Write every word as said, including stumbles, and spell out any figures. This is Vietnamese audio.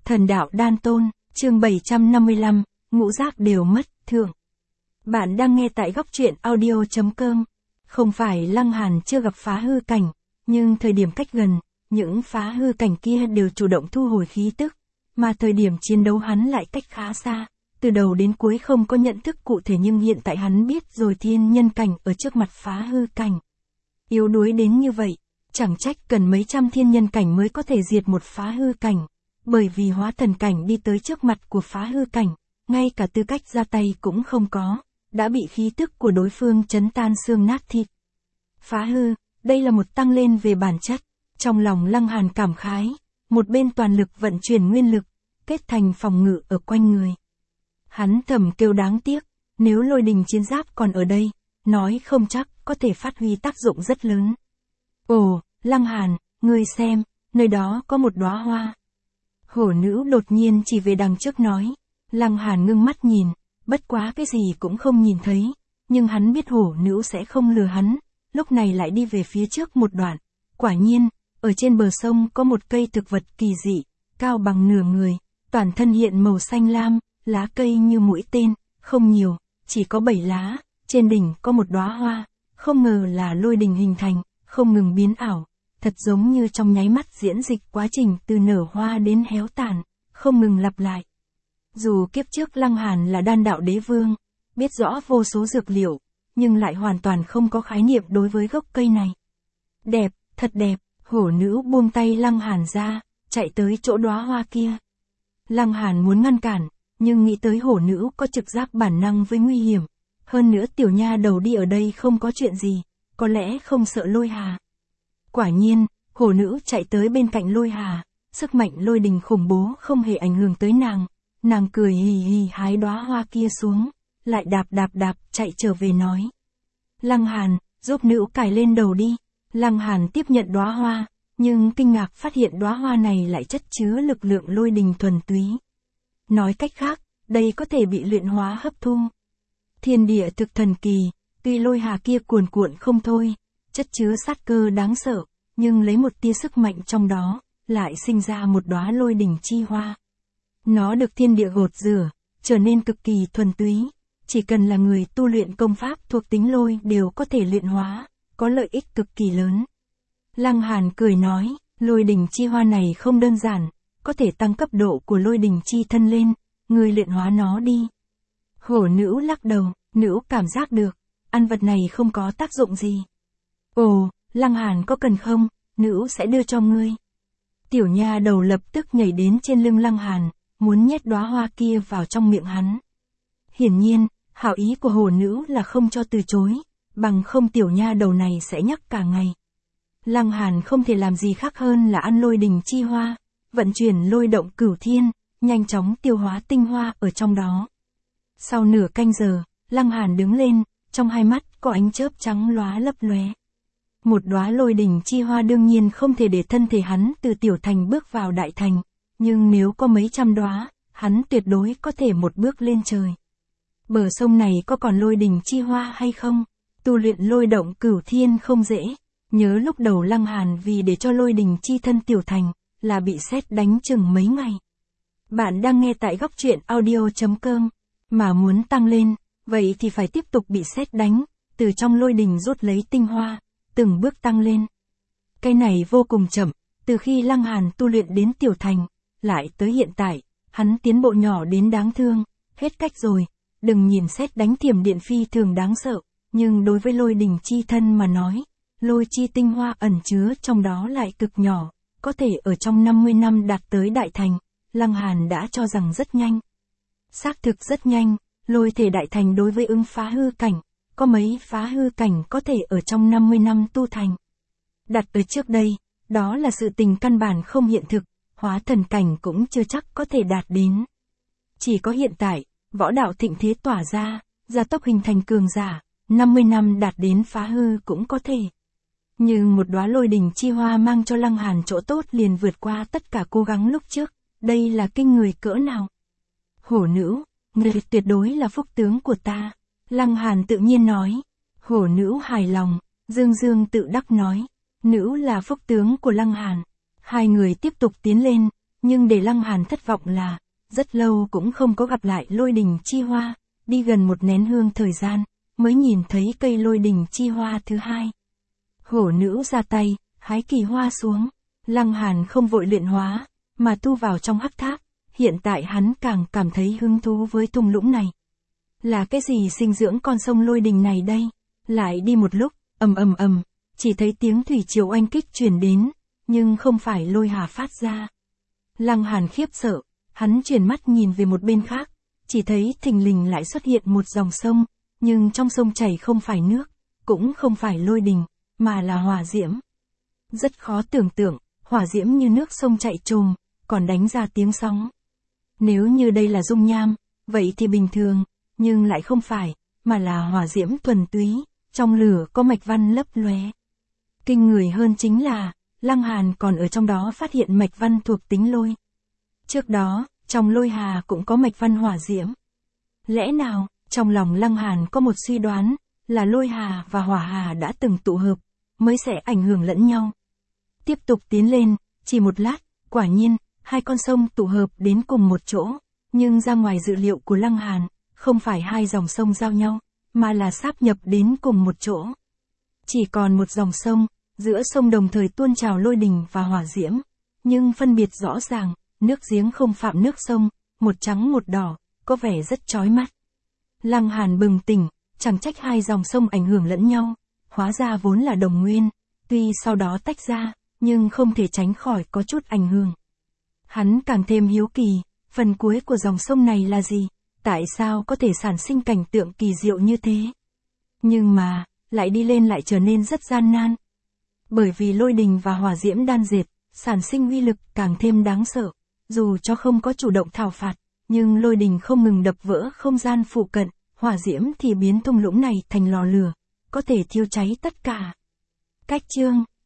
Thần đạo đan tôn, chương bảy trăm năm mươi lăm, ngũ giác đều mất, thượng. Bạn đang nghe tại góc truyện audio.com. Không phải Lăng Hàn chưa gặp phá hư cảnh, nhưng thời điểm cách gần, những phá hư cảnh kia đều chủ động thu hồi khí tức, mà thời điểm chiến đấu hắn lại cách khá xa, từ đầu đến cuối không có nhận thức cụ thể, nhưng hiện tại hắn biết rồi thiên nhân cảnh ở trước mặt phá hư cảnh. Yếu đuối đến như vậy, chẳng trách cần mấy trăm thiên nhân cảnh mới có thể diệt một phá hư cảnh, bởi vì hóa thần cảnh đi tới trước mặt của phá hư cảnh, ngay cả tư cách ra tay cũng không có, đã bị khí tức của đối phương chấn tan xương nát thịt. Phá hư, đây là một tăng lên về bản chất, trong lòng Lăng Hàn cảm khái, một bên toàn lực vận chuyển nguyên lực, kết thành phòng ngự ở quanh người. Hắn thầm kêu đáng tiếc, nếu lôi đình chiến giáp còn ở đây, nói không chắc có thể phát huy tác dụng rất lớn. Ồ, Lăng Hàn, ngươi xem, nơi đó có một đóa hoa. Hổ nữ đột nhiên chỉ về đằng trước nói. Lăng Hàn ngưng mắt nhìn, bất quá cái gì cũng không nhìn thấy, nhưng hắn biết hổ nữ sẽ không lừa hắn, lúc này lại đi về phía trước một đoạn. Quả nhiên, ở trên bờ sông có một cây thực vật kỳ dị, cao bằng nửa người, toàn thân hiện màu xanh lam, lá cây như mũi tên, không nhiều, chỉ có bảy lá, trên đỉnh có một đóa hoa, không ngờ là lôi đình hình thành, không ngừng biến ảo, thật giống như trong nháy mắt diễn dịch quá trình từ nở hoa đến héo tàn, không ngừng lặp lại. Dù kiếp trước Lăng Hàn là đan đạo đế vương, biết rõ vô số dược liệu, nhưng lại hoàn toàn không có khái niệm đối với gốc cây này. Đẹp, thật đẹp, hổ nữ buông tay Lăng Hàn ra, chạy tới chỗ đóa hoa kia. Lăng Hàn muốn ngăn cản, nhưng nghĩ tới hổ nữ có trực giác bản năng với nguy hiểm, hơn nữa tiểu nha đầu đi ở đây không có chuyện gì, có lẽ không sợ lôi hà. Quả nhiên, hổ nữ chạy tới bên cạnh lôi hà, sức mạnh lôi đình khủng bố không hề ảnh hưởng tới nàng, nàng cười hì hì hái đóa hoa kia xuống, lại đạp đạp đạp chạy trở về nói. Lăng Hàn, giúp nữ cài lên đầu đi. Lăng Hàn tiếp nhận đóa hoa, nhưng kinh ngạc phát hiện đóa hoa này lại chất chứa lực lượng lôi đình thuần túy. Nói cách khác, đây có thể bị luyện hóa hấp thu. Thiên địa thực thần kỳ, tuy lôi hà kia cuồn cuộn không thôi, chất chứa sát cơ đáng sợ, nhưng lấy một tia sức mạnh trong đó, lại sinh ra một đóa lôi đình chi hoa. Nó được thiên địa gột rửa, trở nên cực kỳ thuần túy, chỉ cần là người tu luyện công pháp thuộc tính lôi đều có thể luyện hóa, có lợi ích cực kỳ lớn. Lăng Hàn cười nói, lôi đình chi hoa này không đơn giản, có thể tăng cấp độ của lôi đình chi thân lên, người luyện hóa nó đi. Hổ nữ lắc đầu, nữ cảm giác được, ăn vật này không có tác dụng gì. Ồ, Lăng Hàn có cần không, nữ sẽ đưa cho ngươi. Tiểu nha đầu lập tức nhảy đến trên lưng Lăng Hàn, muốn nhét đóa hoa kia vào trong miệng hắn. Hiển nhiên, hảo ý của hổ nữ là không cho từ chối, bằng không tiểu nha đầu này sẽ nhắc cả ngày. Lăng Hàn không thể làm gì khác hơn là ăn lôi đình chi hoa, vận chuyển lôi động cửu thiên, nhanh chóng tiêu hóa tinh hoa ở trong đó. Sau nửa canh giờ, Lăng Hàn đứng lên, trong hai mắt có ánh chớp trắng lóa lấp lóe. Một đóa lôi đình chi hoa đương nhiên không thể để thân thể hắn từ tiểu thành bước vào đại thành, nhưng nếu có mấy trăm đóa, hắn tuyệt đối có thể một bước lên trời. Bờ sông này có còn lôi đình chi hoa hay không? Tu luyện lôi động cửu thiên không dễ. Nhớ lúc đầu Lăng Hàn vì để cho lôi đình chi thân tiểu thành, là bị sét đánh chừng mấy ngày. Bạn đang nghe tại góc truyện audio.com, mà muốn tăng lên, vậy thì phải tiếp tục bị sét đánh, từ trong lôi đình rút lấy tinh hoa, từng bước tăng lên. Cái này vô cùng chậm, từ khi Lăng Hàn tu luyện đến tiểu thành, lại tới hiện tại, hắn tiến bộ nhỏ đến đáng thương, hết cách rồi, đừng nhìn sét đánh thiểm điện phi thường đáng sợ, nhưng đối với lôi đình chi thân mà nói, lôi chi tinh hoa ẩn chứa trong đó lại cực nhỏ, có thể ở trong năm mươi năm đạt tới đại thành, Lăng Hàn đã cho rằng rất nhanh. Xác thực rất nhanh, lôi thể đại thành đối với ứng phá hư cảnh, có mấy phá hư cảnh có thể ở trong năm mươi năm tu thành. Đặt ở trước đây, đó là sự tình căn bản không hiện thực, hóa thần cảnh cũng chưa chắc có thể đạt đến. Chỉ có hiện tại, võ đạo thịnh thế tỏa ra, gia tốc hình thành cường giả, năm mươi năm đạt đến phá hư cũng có thể. Nhưng một đóa lôi đình chi hoa mang cho Lăng Hàn chỗ tốt liền vượt qua tất cả cố gắng lúc trước, đây là kinh người cỡ nào. Hổ nữ, người tuyệt đối là phúc tướng của ta. Lăng Hàn tự nhiên nói. Hổ nữ hài lòng, dương dương tự đắc nói. Nữ là phúc tướng của Lăng Hàn. Hai người tiếp tục tiến lên, Nhưng để Lăng Hàn thất vọng là, rất lâu cũng không có gặp lại lôi đình chi hoa, đi gần một nén hương thời gian, mới nhìn thấy cây lôi đình chi hoa thứ hai. Hổ nữ ra tay, hái kỳ hoa xuống, Lăng Hàn không vội luyện hóa, mà tu vào trong hắc tháp, hiện tại hắn càng cảm thấy hứng thú với thung lũng này. Là cái gì sinh dưỡng con sông lôi đình này đây? Lại đi một lúc, ầm ầm ầm, chỉ thấy tiếng thủy triều oanh kích truyền đến, nhưng không phải lôi hà phát ra. Lăng Hàn khiếp sợ, hắn chuyển mắt nhìn về một bên khác, chỉ thấy thình lình lại xuất hiện một dòng sông, nhưng trong sông chảy không phải nước, cũng không phải lôi đình, mà là hỏa diễm. Rất khó tưởng tượng, hỏa diễm như nước sông chạy trồm, còn đánh ra tiếng sóng. Nếu như đây là dung nham, vậy thì bình thường, nhưng lại không phải, mà là hỏa diễm thuần túy, trong lửa có mạch văn lấp lóe. Kinh người hơn chính là, Lăng Hàn còn ở trong đó phát hiện mạch văn thuộc tính lôi. Trước đó, trong lôi hà cũng có mạch văn hỏa diễm. Lẽ nào, trong lòng Lăng Hàn có một suy đoán, là lôi hà và hỏa hà đã từng tụ hợp, mới sẽ ảnh hưởng lẫn nhau. Tiếp tục tiến lên, chỉ một lát, quả nhiên, hai con sông tụ hợp đến cùng một chỗ, nhưng ra ngoài dự liệu của Lăng Hàn, không phải hai dòng sông giao nhau, mà là sáp nhập đến cùng một chỗ. Chỉ còn một dòng sông, giữa sông đồng thời tuôn trào lôi đình và hỏa diễm, nhưng phân biệt rõ ràng, nước giếng không phạm nước sông, một trắng một đỏ, có vẻ rất chói mắt. Lăng Hàn bừng tỉnh, chẳng trách hai dòng sông ảnh hưởng lẫn nhau, hóa ra vốn là đồng nguyên, tuy sau đó tách ra, nhưng không thể tránh khỏi có chút ảnh hưởng. Hắn càng thêm hiếu kỳ, phần cuối của dòng sông này là gì, tại sao có thể sản sinh cảnh tượng kỳ diệu như thế. Nhưng mà, lại đi lên lại trở nên rất gian nan. Bởi vì lôi đình và hỏa diễm đan dệt, sản sinh uy lực càng thêm đáng sợ, dù cho không có chủ động thảo phạt, nhưng lôi đình không ngừng đập vỡ không gian phụ cận, hỏa diễm thì biến thung lũng này thành lò lửa, có thể thiêu cháy tất cả. Cách chương